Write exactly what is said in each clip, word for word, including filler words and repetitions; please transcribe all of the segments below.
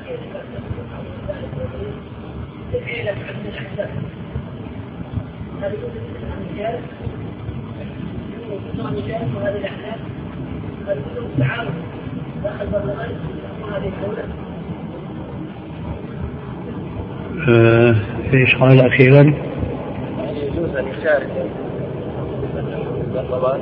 ايش قال اخيرا؟ يعني يجوز ان يشارك البرلمان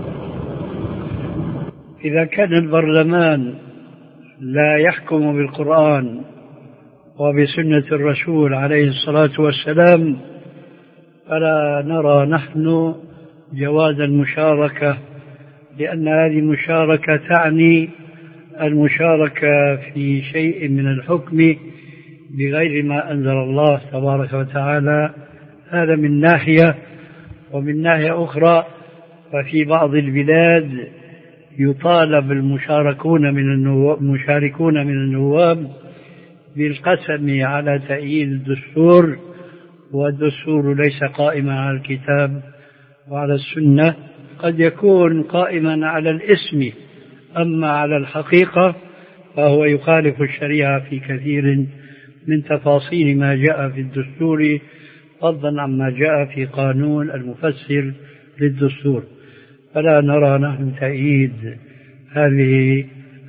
اذا كان البرلمان لا يحكم بالقرآن وبسنة الرسول عليه الصلاة والسلام فلا نرى نحن جواز المشاركة، لأن هذه المشاركة تعني المشاركة في شيء من الحكم بغير ما أنزل الله تبارك وتعالى. هذا من ناحية، ومن ناحية أخرى ففي بعض البلاد يطالب المشاركون من النواب مشاركون من النواب بالقسم على تأييد الدستور، والدستور ليس قائما على الكتاب وعلى السنة، قد يكون قائما على الاسم، أما على الحقيقة فهو يخالف الشريعة في كثير من تفاصيل ما جاء في الدستور، فضلا عما جاء في قانون المفسر للدستور. فلا نرى نحن تأييد هذه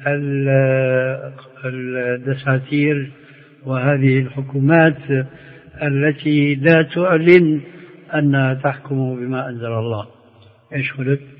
الدساتير وهذه الحكومات التي لا تعلن أنها تحكم بما أنزل الله. إيش قلت؟